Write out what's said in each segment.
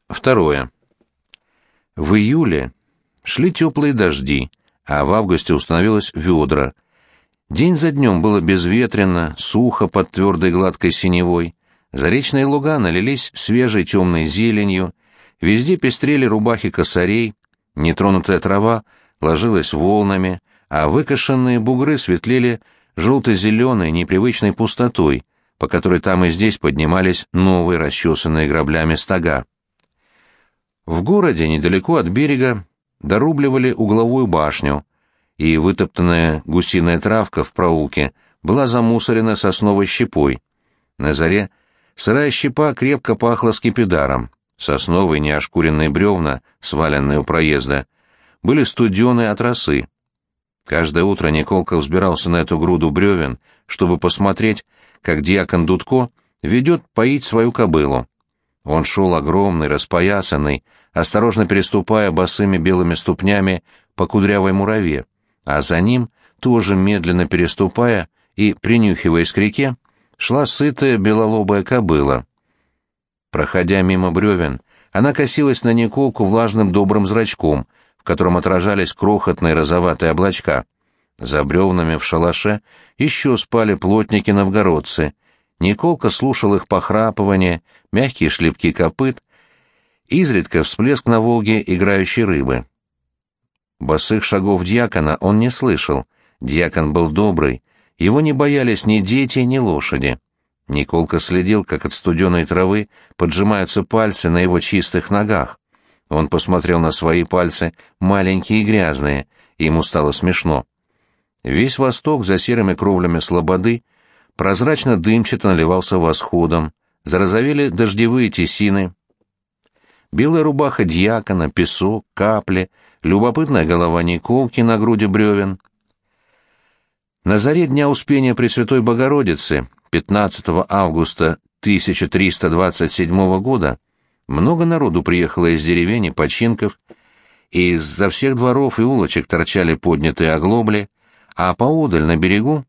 Второе. В июле шли теплые дожди, а в августе установилось ведро. День за днем было безветренно, сухо под твердой гладкой синевой. Заречные луга налились свежей темной зеленью, везде пестрели рубахи косарей, нетронутая трава ложилась волнами, а выкошенные бугры светлели желто-зеленой непривычной пустотой, по которой там и здесь поднимались новые расчесанные граблями стога. В городе, недалеко от берега, дорубливали угловую башню, и вытоптанная гусиная травка в проулке была замусорена сосновой щепой. На заре сырая щепа крепко пахла скипидаром, сосновые неошкуренные бревна, сваленные у проезда, были студены от росы. Каждое утро Николка взбирался на эту груду бревен, чтобы посмотреть, как дьякон Дудко ведет поить свою кобылу. Он шел огромный, распоясанный, осторожно переступая босыми белыми ступнями по кудрявой мураве, а за ним, тоже медленно переступая и принюхиваясь к реке, шла сытая белолобая кобыла. Проходя мимо бревен, она косилась на Николку влажным добрым зрачком, в котором отражались крохотные розоватые облачка. За бревнами в шалаше еще спали плотники-новгородцы. Николка слушал их похрапывание, мягкие шлепки копыт, изредка всплеск на Волге играющей рыбы. Босых шагов дьякона он не слышал. Дьякон был добрый, его не боялись ни дети, ни лошади. Николка следил, как от студеной травы поджимаются пальцы на его чистых ногах. Он посмотрел на свои пальцы, маленькие и грязные, и ему стало смешно. Весь восток за серыми кровлями слободы прозрачно-дымчато наливался восходом, зарозовели дождевые тесины. Белая рубаха дьякона, песок, капли, любопытная голова Николки на груди бревен. На заре дня Успения Пресвятой Богородицы, 15 августа 1327 года, много народу приехало из деревень и починков, и изо всех дворов и улочек торчали поднятые оглобли, а поодаль на берегу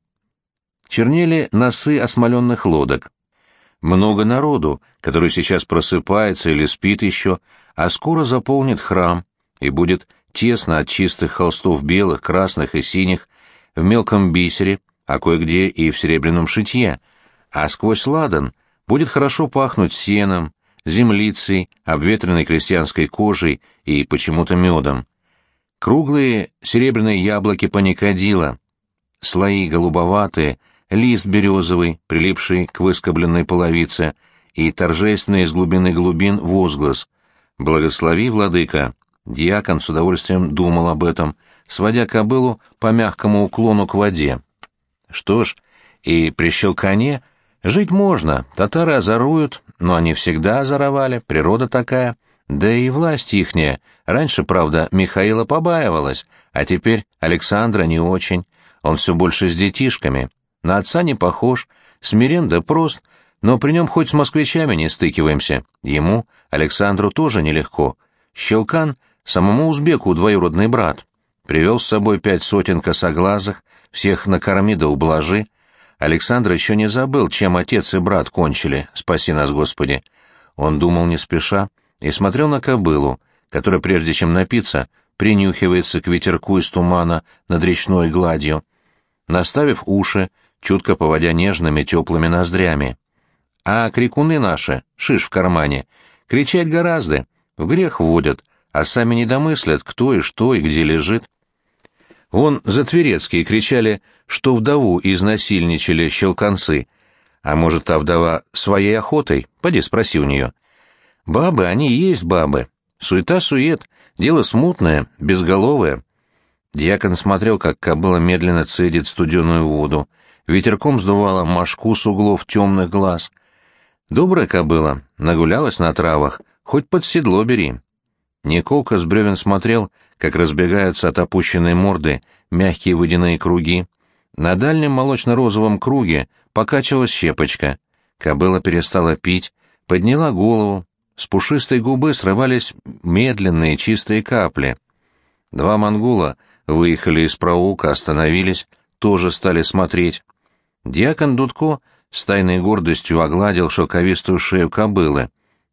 чернели носы осмоленных лодок. Много народу, который сейчас просыпается или спит еще, а скоро заполнит храм, и будет тесно от чистых холстов белых, красных и синих, в мелком бисере, а кое-где и в серебряном шитье, а сквозь ладан будет хорошо пахнуть сеном, землицей, обветренной крестьянской кожей и почему-то медом. Круглые серебряные яблоки паникадила, слои голубоватые, лист березовый, прилипший к выскобленной половице, и торжественный из глубины глубин возглас «Благослови, владыка!» Дьякон с удовольствием думал об этом, сводя кобылу по мягкому уклону к воде. Что ж, и при щелкане жить можно, татары озоруют, но они всегда озоровали, природа такая, да и власть ихняя. Раньше, правда, Михаила побаивалась, а теперь Александра не очень, он все больше с детишками. На отца не похож, смирен да прост, но при нем хоть с москвичами не стыкиваемся. Ему, Александру, тоже нелегко. Щелкан — самому узбеку двоюродный брат. Привел с собой 5 сотен косоглазых, всех накорми да ублажи. Александр еще не забыл, чем отец и брат кончили, спаси нас, Господи. Он думал не спеша и смотрел на кобылу, которая, прежде чем напиться, принюхивается к ветерку из тумана над речной гладью, наставив уши, чутко поводя нежными теплыми ноздрями. А крикуны наши, шиш в кармане, кричать гораздо, в грех водят, а сами не домыслят, кто и что и где лежит. Вон затверецкие кричали, что вдову изнасильничали щелканцы, а может, та вдова своей охотой, поди спроси у нее. Бабы, они и есть бабы, суета-сует, дело смутное, безголовое. Дьякон смотрел, как кобыла медленно цедит студеную воду, ветерком сдувала мошку с углов темных глаз. Добрая кобыла, нагулялась на травах, хоть под седло бери. Николка с бревен смотрел, как разбегаются от опущенной морды мягкие водяные круги. На дальнем молочно-розовом круге покачивалась щепочка. Кобыла перестала пить, подняла голову, с пушистой губы срывались медленные чистые капли. Два монгола выехали из проулка, остановились, тоже стали смотреть. Дьякон Дудко с тайной гордостью огладил шелковистую шею кобылы.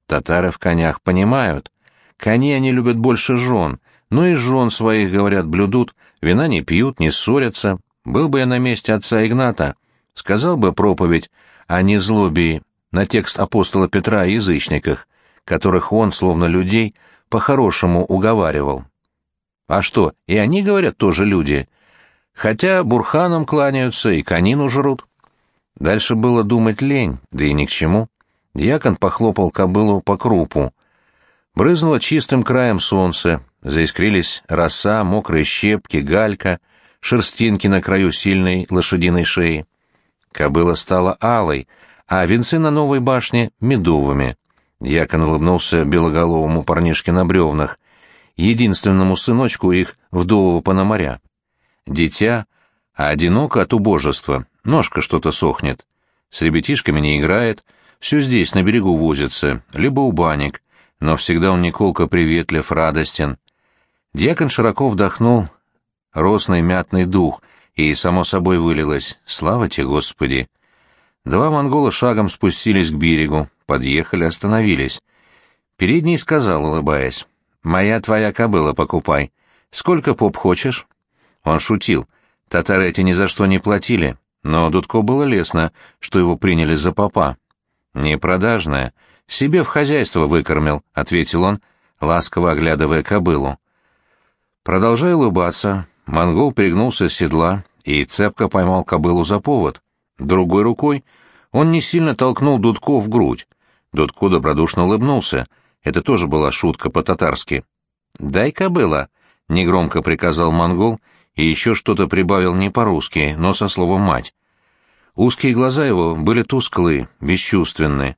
Татары в конях понимают. Кони они любят больше жен, но и жен своих, говорят, блюдут, вина не пьют, не ссорятся. Был бы я на месте отца Игната, сказал бы проповедь о незлобии на текст апостола Петра о язычниках, которых он, словно людей, по-хорошему уговаривал. А что, и они, говорят, тоже люди, хотя бурханам кланяются и конину жрут. Дальше было думать лень, да и ни к чему. Дьякон похлопал кобылу по крупу. Брызнуло чистым краем солнце, заискрились роса, мокрые щепки, галька, шерстинки на краю сильной лошадиной шеи. Кобыла стала алой, а венцы на новой башне — медовыми. Дьякон улыбнулся белоголовому парнишке на бревнах, единственному сыночку их вдового пономаря. Дитя, а одиноко от убожества, ножка что-то сохнет. С ребятишками не играет, все здесь, на берегу возится, либо у банек, но всегда он Николка приветлив, радостен. Дьякон широко вдохнул росный мятный дух, и, само собой, вылилось: «Слава тебе, Господи!» Два монгола шагом спустились к берегу, подъехали, остановились. Передний сказал, улыбаясь: «Моя твоя кобыла покупай. Сколько, поп, хочешь?» Он шутил. Татары эти ни за что не платили, но Дудко было лестно, что его приняли за попа. «Не продажная. Себе в хозяйство выкормил», — ответил он, ласково оглядывая кобылу. Продолжая улыбаться, монгол перегнулся с седла и цепко поймал кобылу за повод. Другой рукой он не сильно толкнул Дудко в грудь. Дудко добродушно улыбнулся. Это тоже была шутка по-татарски. «Дай, кобыла», — негромко приказал монгол и еще что-то прибавил не по-русски, но со словом «мать». Узкие глаза его были тусклые, бесчувственны.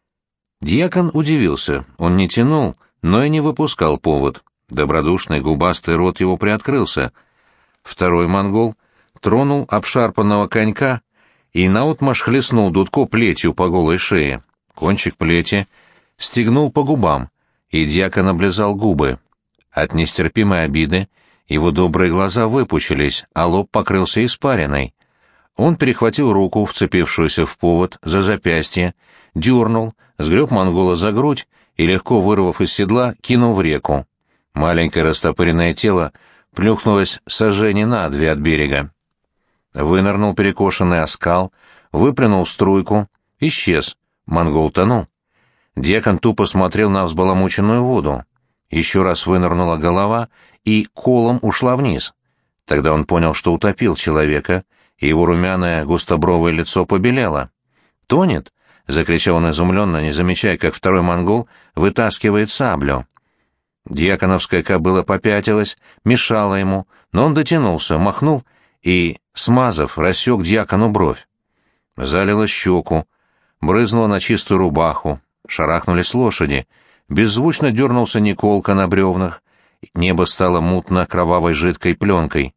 Дьякон удивился. Он не тянул, но и не выпускал повод. Добродушный губастый рот его приоткрылся. Второй монгол тронул обшарпанного конька и наотмашь хлестнул Дудко плетью по голой шее. Кончик плети стегнул по губам, и дьякон облизал губы. От нестерпимой обиды его добрые глаза выпучились, а лоб покрылся испариной. Он перехватил руку, вцепившуюся в повод, за запястье, дернул, сгреб монгола за грудь и, легко вырвав из седла, кинул в реку. Маленькое растопыренное тело плюхнулось сажени на 2 от берега. Вынырнул перекошенный оскал, выплюнул струйку, исчез. Монгол тонул. Дьякон тупо смотрел на взбаламученную воду. Еще раз вынырнула голова и колом ушла вниз. Тогда он понял, что утопил человека, и его румяное густобровое лицо побелело. «Тонет?» — закричал он изумленно, не замечая, как второй монгол вытаскивает саблю. Дьяконовская кобыла попятилась, мешала ему, но он дотянулся, махнул и, смазав, рассек дьякону бровь. Залило щеку, брызнуло на чистую рубаху, шарахнулись лошади, беззвучно дернулся Николка на бревнах, небо стало мутно кровавой жидкой пленкой.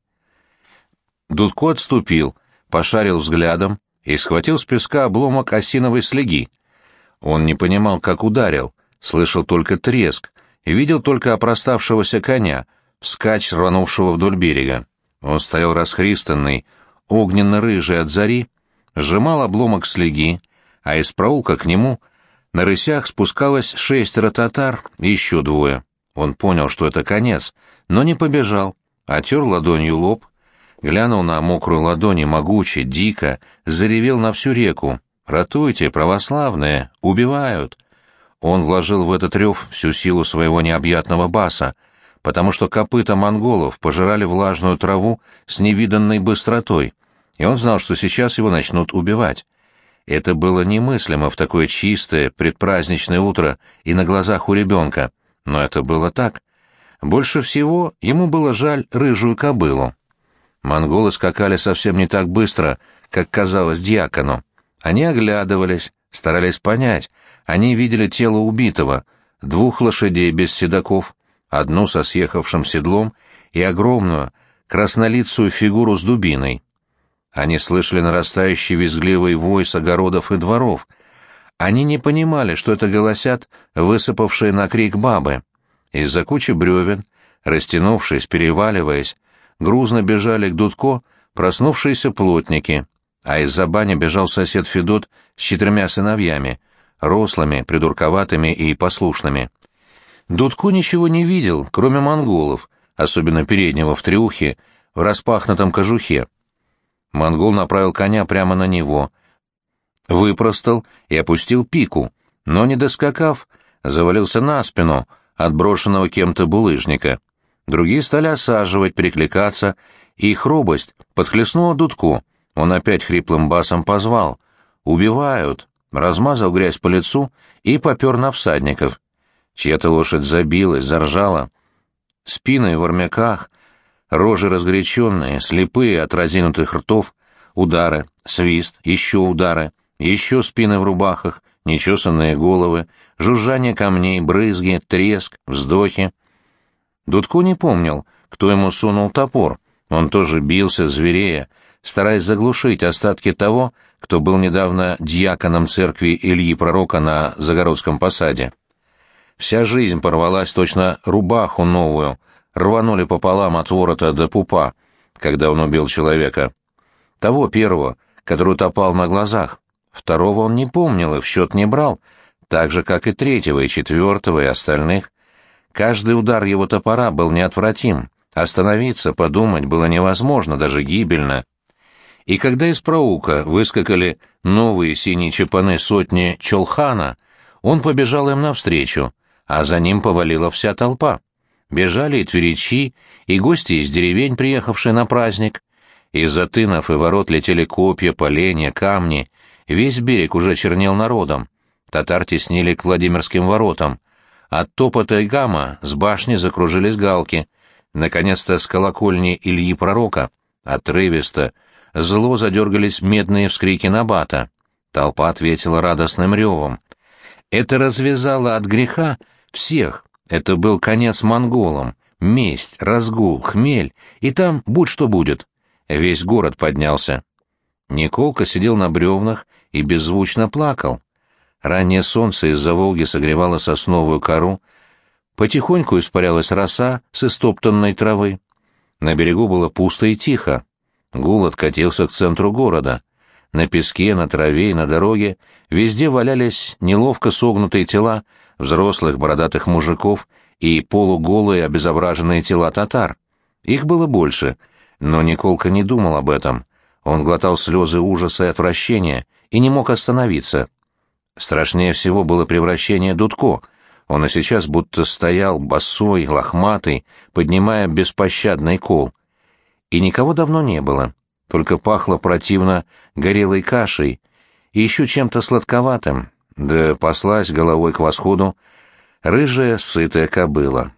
Дудко отступил, пошарил взглядом и схватил с песка обломок осиновой слеги. Он не понимал, как ударил, слышал только треск, и видел только опроставшегося коня, вскачь рванувшего вдоль берега. Он стоял расхристанный, огненно-рыжий от зари, сжимал обломок слеги, а из проулка к нему на рысях спускалось 6 татар и еще 2. Он понял, что это конец, но не побежал, отер ладонью лоб, глянул на мокрую ладонь могуче, дико, заревел на всю реку: «Ратуйте, православные! Убивают!» Он вложил в этот рев всю силу своего необъятного баса, потому что копыта монголов пожирали влажную траву с невиданной быстротой, и он знал, что сейчас его начнут убивать. Это было немыслимо в такое чистое, предпраздничное утро и на глазах у ребенка, но это было так. Больше всего ему было жаль рыжую кобылу. Монголы скакали совсем не так быстро, как казалось дьякону. Они оглядывались, старались понять. Они видели тело убитого, 2 лошадей без седаков, одну со съехавшим седлом и огромную, краснолицую фигуру с дубиной. Они слышали нарастающий визгливый вой с огородов и дворов. Они не понимали, что это голосят высыпавшие на крик бабы. Из-за кучи бревен, растянувшись, переваливаясь, грузно бежали к Дудко проснувшиеся плотники, а из-за бани бежал сосед Федот с 4 сыновьями. рослыми, придурковатыми и послушными. Дудко ничего не видел, кроме монголов, особенно переднего в трюхе, в распахнутом кожухе. Монгол направил коня прямо на него, выпростал и опустил пику, но, не доскакав, завалился на спину от брошенного кем-то булыжника. Другие стали осаживать, перекликаться, и их робость подхлестнула Дудко. Он опять хриплым басом позвал: «Убивают!», размазал грязь по лицу и попер на всадников. Чья-то лошадь забилась, заржала. Спины в армяках, рожи разгоряченные, слепые от разинутых ртов, удары, свист, еще удары, еще спины в рубахах, нечесанные головы, жужжание камней, брызги, треск, вздохи. Дудко не помнил, кто ему сунул топор. Он тоже бился, зверея, стараясь заглушить остатки того, кто был недавно дьяконом церкви Ильи Пророка на Загородском посаде. Вся жизнь порвалась, точно рубаху новую, рванули пополам от ворота до пупа, когда он убил человека. Того первого, который утопал на глазах. Второго он не помнил и в счет не брал, так же, как и третьего, и четвертого, и остальных. Каждый удар его топора был неотвратим. Остановиться, подумать было невозможно, даже гибельно. И когда из проулка выскакали новые синие чапаны сотни Чолхана, он побежал им навстречу, а за ним повалила вся толпа. Бежали и тверичи, и гости из деревень, приехавшие на праздник. Из-за тынов и ворот летели копья, поленья, камни. Весь берег уже чернел народом. Татар теснили к Владимирским воротам. От топота и гама с башни закружились галки. Наконец-то с колокольни Ильи Пророка, отрывисто, зло задергались медные вскрики набата. Толпа ответила радостным ревом. Это развязало от греха всех. Это был конец монголам, месть, разгул, хмель, и там будь что будет. Весь город поднялся. Николка сидел на бревнах и беззвучно плакал. Раннее солнце из-за Волги согревало сосновую кору, потихоньку испарялась роса с истоптанной травы. На берегу было пусто и тихо. Гул откатился к центру города. На песке, на траве и на дороге везде валялись неловко согнутые тела взрослых бородатых мужиков и полуголые обезображенные тела татар. Их было больше, но Николка не думал об этом. Он глотал слезы ужаса и отвращения и не мог остановиться. Страшнее всего было превращение Дудко. Он и сейчас будто стоял босой, лохматый, поднимая беспощадный кол. И никого давно не было, только пахло противно горелой кашей и еще чем-то сладковатым, да паслась головой к восходу рыжая сытая кобыла.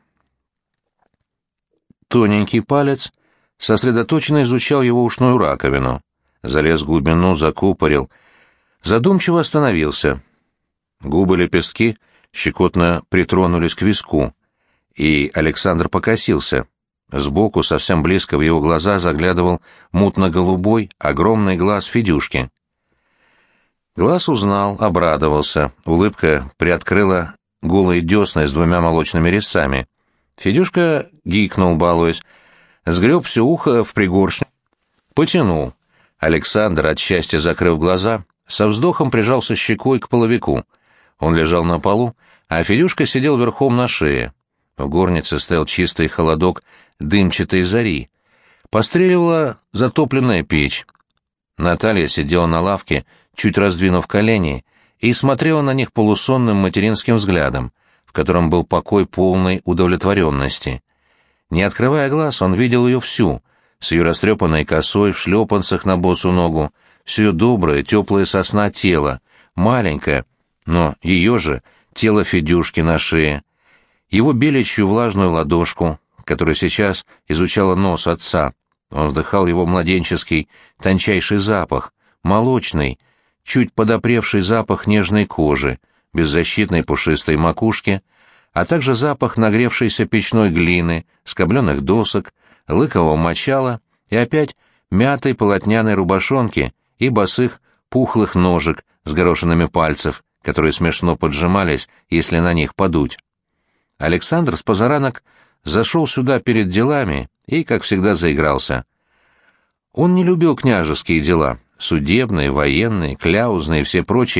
Тоненький палец сосредоточенно изучал его ушную раковину, залез в глубину, закупорил, задумчиво остановился. Губы-лепестки щекотно притронулись к виску, и Александр покосился. Сбоку, совсем близко в его глаза, заглядывал мутно-голубой, огромный глаз Федюшки. Глаз узнал, обрадовался, улыбка приоткрыла голые десны с двумя молочными резцами. Федюшка гикнул, балуясь, сгреб все ухо в пригоршню, потянул. Александр, от счастья закрыв глаза, со вздохом прижался щекой к половику. Он лежал на полу, а Федюшка сидел верхом на шее. В горнице стоял чистый холодок дымчатой зари. Постреливала затопленная печь. Наталья сидела на лавке, чуть раздвинув колени, и смотрела на них полусонным материнским взглядом, в котором был покой полной удовлетворенности. Не открывая глаз, он видел ее всю, с ее растрепанной косой, в шлепанцах на босу ногу, все ее доброе, теплое со сна тело, маленькое, но ее же тело Федюшки на шее, его беличью влажную ладошку, которая сейчас изучала нос отца. Он вдыхал его младенческий, тончайший запах, молочный, чуть подопревший запах нежной кожи, беззащитной пушистой макушки, а также запах нагревшейся печной глины, скобленных досок, лыкового мочала и опять мятой полотняной рубашонки и босых пухлых ножек с горошинами пальцев, которые смешно поджимались, если на них подуть. Александр с позаранок зашел сюда перед делами и, как всегда, заигрался. Он не любил княжеские дела, судебные, военные, кляузные и все прочие,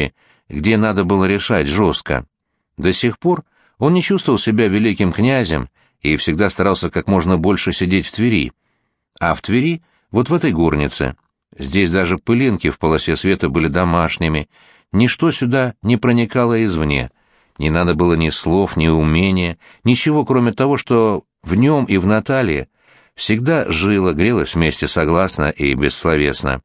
где надо было решать жестко. До сих пор он не чувствовал себя великим князем и всегда старался как можно больше сидеть в Твери. А в Твери, вот в этой горнице, здесь даже пылинки в полосе света были домашними, ничто сюда не проникало извне, не надо было ни слов, ни умения, ничего, кроме того, что в нем и в Наталье всегда жило, грелось вместе согласно и бессловесно.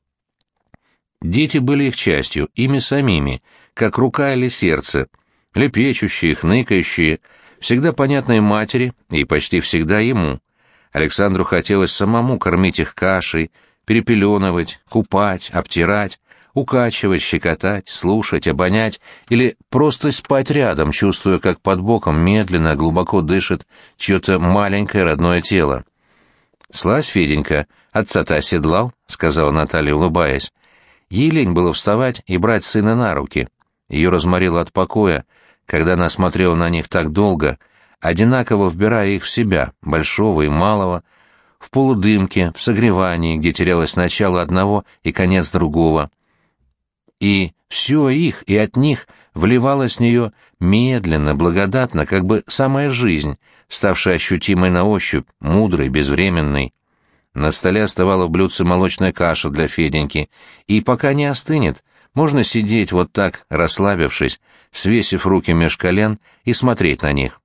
Дети были их частью, ими самими, как рука или сердце, лепечущие, хныкающие, всегда понятные матери и почти всегда ему. Александру хотелось самому кормить их кашей, перепеленывать, купать, обтирать, укачивать, щекотать, слушать, обонять или просто спать рядом, чувствуя, как под боком медленно, глубоко дышит чье-то маленькое родное тело. «Слазь, Феденька, отца-то оседлал», — сказала Наталья, улыбаясь. Ей лень было вставать и брать сына на руки. Ее разморило от покоя, когда она смотрела на них так долго, одинаково вбирая их в себя, большого и малого, в полудымке, в согревании, где терялось начало одного и конец другого. И все их, и от них вливалось в нее медленно, благодатно, как бы самая жизнь, ставшая ощутимой на ощупь, мудрой, безвременной. На столе оставала в блюдце молочная каша для Феденьки, и пока не остынет, можно сидеть вот так, расслабившись, свесив руки меж колен и смотреть на них.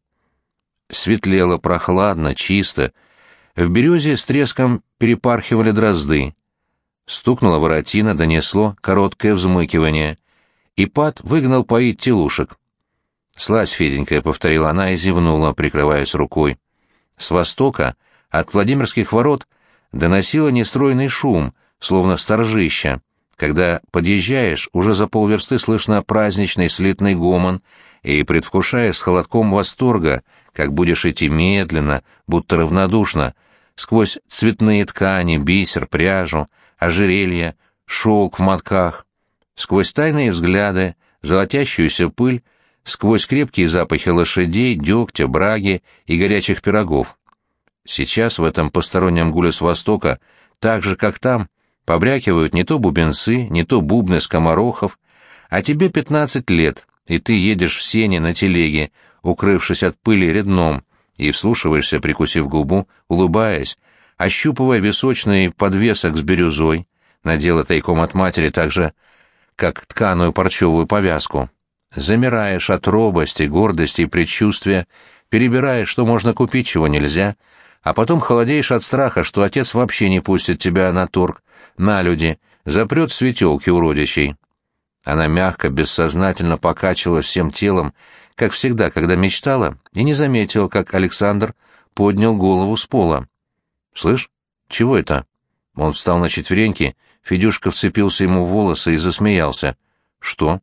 Светлело прохладно, чисто. В березе с треском перепархивали дрозды. Стукнула воротина, донесло короткое взмыкивание. Ипат выгнал поить телушек. «Слазь, Феденька», — повторила она и зевнула, прикрываясь рукой. С востока, от Владимирских ворот, доносило нестройный шум, словно сторжища. Когда подъезжаешь, уже за полверсты слышно праздничный слитный гомон, и предвкушаешь с холодком восторга, как будешь идти медленно, будто равнодушно, сквозь цветные ткани, бисер, пряжу, ожерелья, шелк в мотках, сквозь тайные взгляды, золотящуюся пыль, сквозь крепкие запахи лошадей, дегтя, браги и горячих пирогов. Сейчас в этом постороннем гуле с востока, так же, как там, побрякивают не то бубенцы, не то бубны скоморохов, а тебе 15 лет, и ты едешь в сене на телеге, укрывшись от пыли редном, и вслушиваешься, прикусив губу, улыбаясь, ощупывая височный подвесок с бирюзой, надела тайком от матери так же, как тканую парчевую повязку. Замираешь от робости, гордости и предчувствия, перебираешь, что можно купить, чего нельзя, а потом холодеешь от страха, что отец вообще не пустит тебя на торг, на люди, запрет в светелке уродичей. Она мягко, бессознательно покачивала всем телом, как всегда, когда мечтала, и не заметила, как Александр поднял голову с пола. «Слышь, чего это?» Он встал на четвереньки, Федюшка вцепился ему в волосы и засмеялся. «Что?»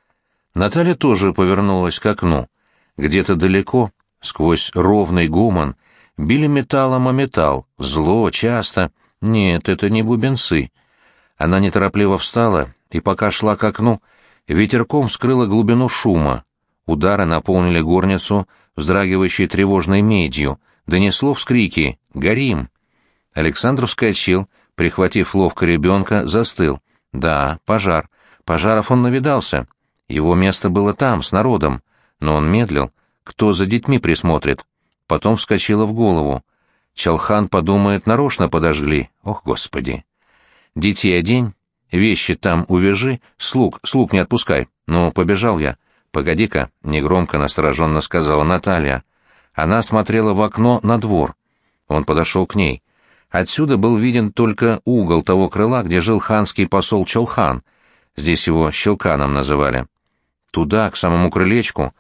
Наталья тоже повернулась к окну. Где-то далеко, сквозь ровный гомон, били металлом о металл, зло, часто. Нет, это не бубенцы. Она неторопливо встала, и пока шла к окну, ветерком вскрыла глубину шума. Удары наполнили горницу, вздрагивающей тревожной медью, донесло вскрики «Горим!». Александр вскочил, прихватив ловко ребенка, застыл. Да, пожар. Пожаров он навидался. Его место было там, с народом. Но он медлил. Кто за детьми присмотрит? Потом вскочило в голову. Чалхан подумает, нарочно подожгли. Ох, Господи! Детей одень, вещи там увяжи, слуг не отпускай. Ну, побежал я. Погоди-ка, негромко, настороженно сказала Наталья. Она смотрела в окно на двор. Он подошел к ней. Отсюда был виден только угол того крыла, где жил ханский посол Чалхан. Здесь его Щелканом называли. Туда, к самому крылечку,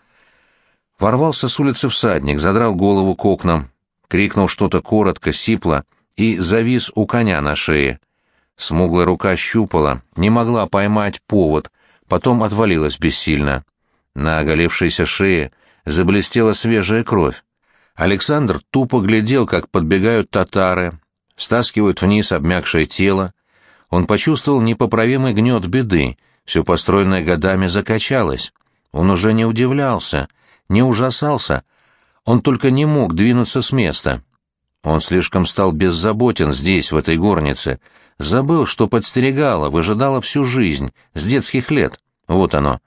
ворвался с улицы всадник, задрал голову к окнам, крикнул что-то коротко, сипло и завис у коня на шее. Смуглая рука щупала, не могла поймать повод, потом отвалилась бессильно. На оголевшейся шее заблестела свежая кровь. Александр тупо глядел, как подбегают татары, стаскивают вниз обмякшее тело. Он почувствовал непоправимый гнет беды, все построенное годами закачалось. Он уже не удивлялся, не ужасался, он только не мог двинуться с места. Он слишком стал беззаботен здесь, в этой горнице, забыл, что подстерегало, выжидало всю жизнь, с детских лет. Вот оно.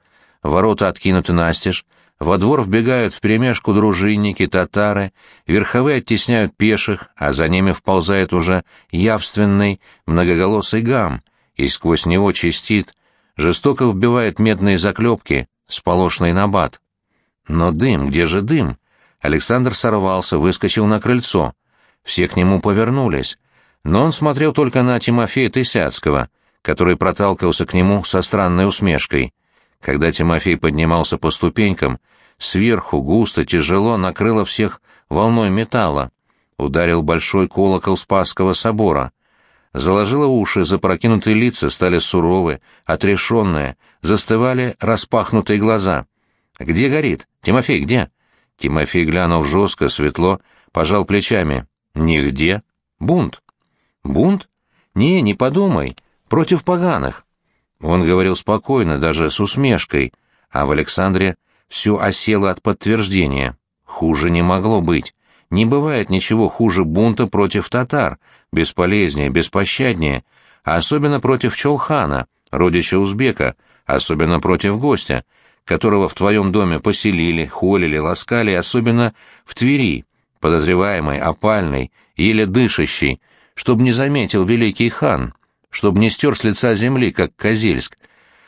ворота откинуты настежь, во двор вбегают вперемешку дружинники, татары, верховые оттесняют пеших, а за ними вползает уже явственный многоголосый гам, и сквозь него чистит, жестоко вбивает медные заклепки, сполошный набат. Но дым, где же дым? Александр сорвался, выскочил на крыльцо. Все к нему повернулись, но он смотрел только на Тимофея Тысяцкого, который проталкивался к нему со странной усмешкой. Когда Тимофей поднимался по ступенькам, сверху густо, тяжело накрыло всех волной металла. Ударил большой колокол Спасского собора. Заложило уши, запрокинутые лица стали суровы, отрешенные, застывали распахнутые глаза. «Где горит? Тимофей, где?» Тимофей глянул жестко, светло, пожал плечами. «Нигде. Бунт». «Бунт? Не подумай. Против поганых». Он говорил спокойно, даже с усмешкой, а в Александре все осело от подтверждения. Хуже не могло быть. Не бывает ничего хуже бунта против татар, бесполезнее, беспощаднее, а особенно против Чолхана, родича узбека, особенно против гостя, которого в твоем доме поселили, холили, ласкали, особенно в Твери, подозреваемый, опальный, еле дышащий, чтоб не заметил великий хан, чтоб не стер с лица земли, как Козельск.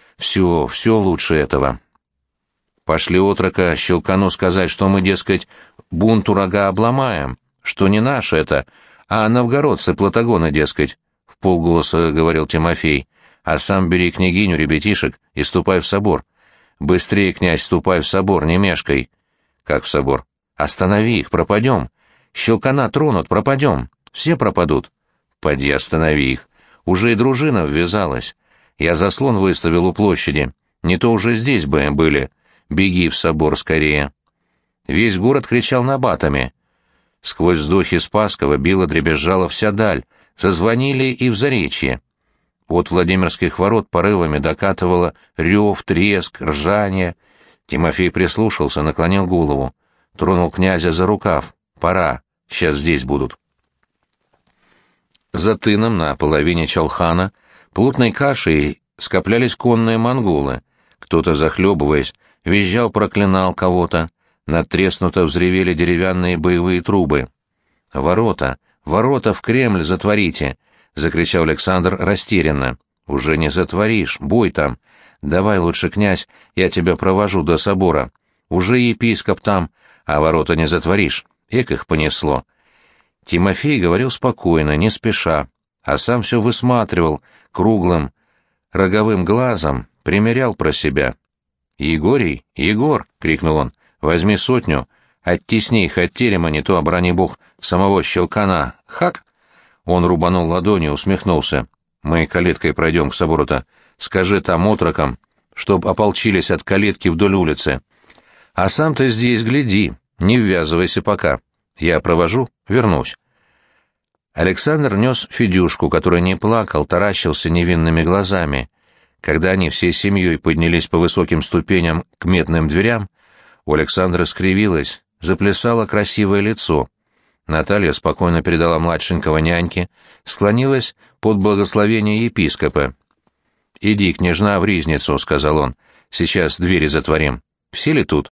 Все лучше этого. Пошли отрока Щелкану сказать, что мы, дескать, бунту рога обломаем, что не наш это, а новгородцы Платагона, дескать, — вполголоса говорил Тимофей, — а сам бери княгиню, ребятишек и ступай в собор. Быстрее, князь, ступай в собор, не мешкай. Как в собор? Останови их, пропадем. Щелкана тронут, пропадем. Все пропадут. Поди, останови их. Уже и дружина ввязалась. Я заслон выставил у площади. Не то уже здесь бы были. Беги в собор скорее. Весь город кричал набатами. Сквозь вздохи Спасского била дребезжала вся даль. Зазвонили и в Заречье. От Владимирских ворот порывами докатывало рев, треск, ржание. Тимофей прислушался, наклонил голову. Тронул князя за рукав. «Пора. Сейчас здесь будут». За тыном на половине Чолхана плотной кашей скоплялись конные монголы. Кто-то, захлебываясь, визжал, проклинал кого-то. Надтреснуто взревели деревянные боевые трубы. «Ворота! Ворота в Кремль затворите!» — закричал Александр растерянно. «Уже не затворишь, бой там. Давай лучше, князь, я тебя провожу до собора. Уже епископ там, а ворота не затворишь. Эк их понесло». Тимофей говорил спокойно, не спеша, а сам все высматривал круглым, роговым глазом, примерял про себя. «Егорий, Егор!» — крикнул он. «Возьми 100, оттесни их от терема, не то, обрани бог, самого Щелкана. Хак!» Он рубанул ладонью, усмехнулся. «Мы калиткой пройдем к собору-то. Скажи там отрокам, чтоб ополчились от калитки вдоль улицы. А сам ты здесь гляди, не ввязывайся пока. Я провожу, вернусь». Александр нес Федюшку, который не плакал, таращился невинными глазами. Когда они всей семьей поднялись по высоким ступеням к медным дверям, у Александра скривилось, заплясало красивое лицо. Наталья спокойно передала младшенького няньке, склонилась под благословение епископа. «Иди, княжна, в ризницу», — сказал он. «Сейчас двери затворим. Все ли тут?»